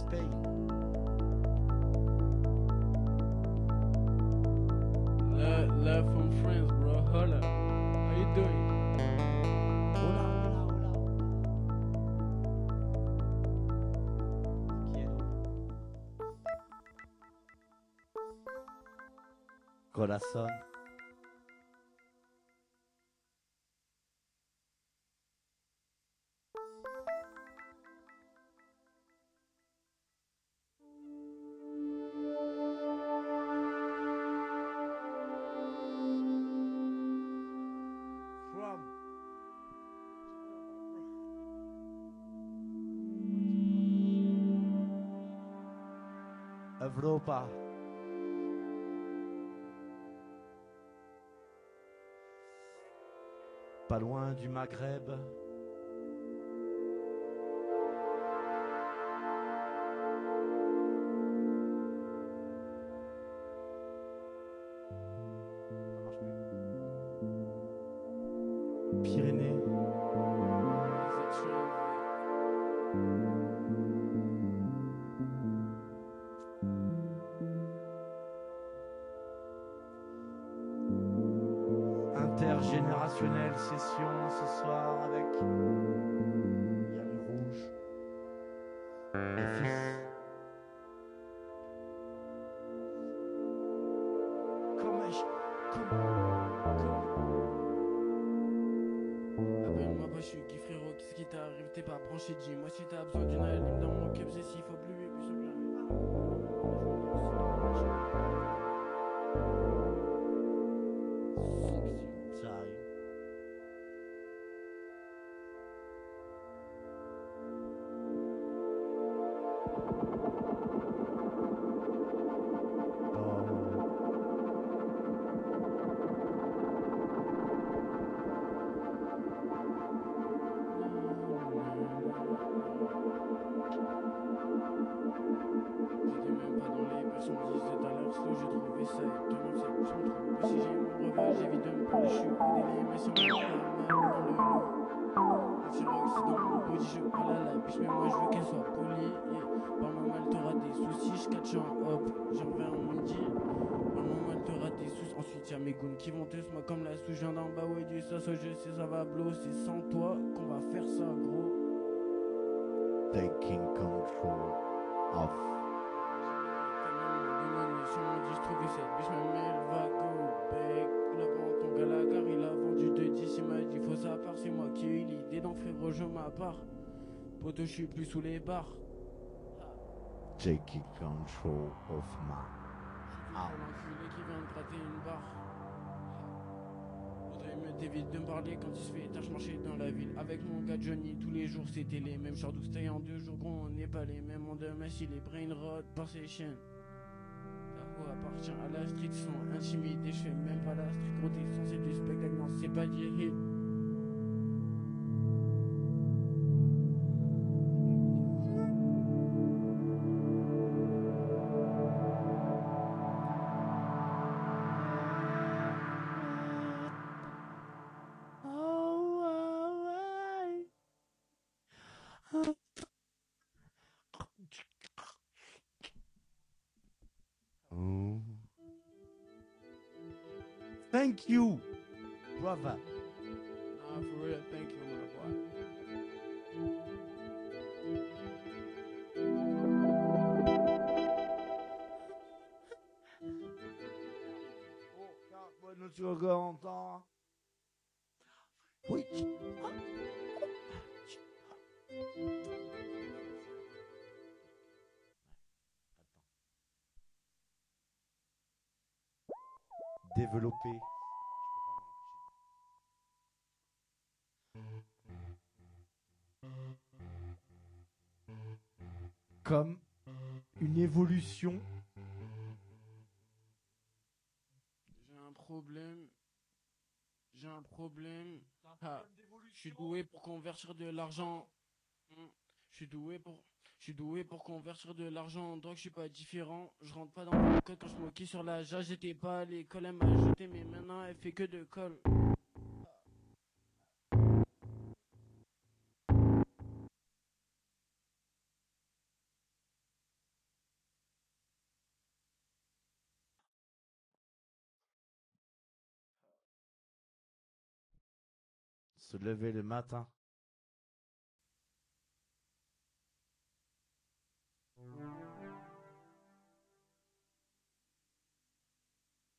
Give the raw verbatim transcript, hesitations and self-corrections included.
Spain. Love, love from France, bro. Hola. How you doing? Hola, hola, hola. Quiero. Corazón. From Europa. Pas loin du Maghreb. Pyrénées. Intergénérationnelle session ce soir avec il y a les rouges, les fils. Comme je, comme, comme. Appelle-moi pas, je suis qui frérot, qu'est-ce qui t'arrive? T'es pas branché, dis-moi si t'as besoin d'une alim dans mon cup, c'est s'il faut plus vite, plus bien. Ça arrive. J'étais même pas dans les versions dix tout à l'heure, slow, j'ai trouvé ça étonnant, c'est que je me trompe. Si j'ai mon brevet, j'évite de me parler, je suis au délire, mais si on me parle mal dans le lot. Le T-Rox dans mon body, je parle à la biche, mais moi je veux qu'elle soit polie. Yeah. Parle-moi mal, t'auras des soucis, je catch un hop, j'en reviens en midi. Parle-moi mal, t'auras des soucis. Ensuite y'a mes goons qui vont te moi comme la souche, je viens d'en bas, ouais, du sauce, je sais ça va blow, c'est sans toi qu'on va faire ça, gros. Taking control of. Sur mon disque, trouvé cette biche, même elle va go back. Le vent, ton gars la gare, il a vendu deux dix, il m'a dit faut ça part, c'est moi qui ai eu l'idée d'en frérot, je m'appart. Poto, je suis plus sous les barres. Taking control of my. Ah. L'enculé qui vient de gratter une barre. Faudrait me t'évite de me parler quand il se fait tard, je marchais dans la ville avec mon gars Johnny, tous les jours c'était les mêmes. Short stay en deux jours, gros, on n'est pas les mêmes. On demain si les brain rot par ses chaînes. Appartient à la street, sont intimidés, je fais même pas la street, gros t'es censé du spectacle, non c'est pas du hit. Oh. Thank you, brother. Ah, for real, thank you, my boy. Oh, car bonne tu entends. Oui. Développer. Comme une évolution. J'ai un problème. J'ai un problème. Ah, je suis doué pour convertir de l'argent. Hmm. Je suis doué pour. Je suis doué pour convertir de l'argent en drogue, je suis pas différent. Je rentre pas dans le code quand je moquais sur la jage, j'étais pas à l'école, elle m'a jeté, mais maintenant elle fait que de colle. se lever le matin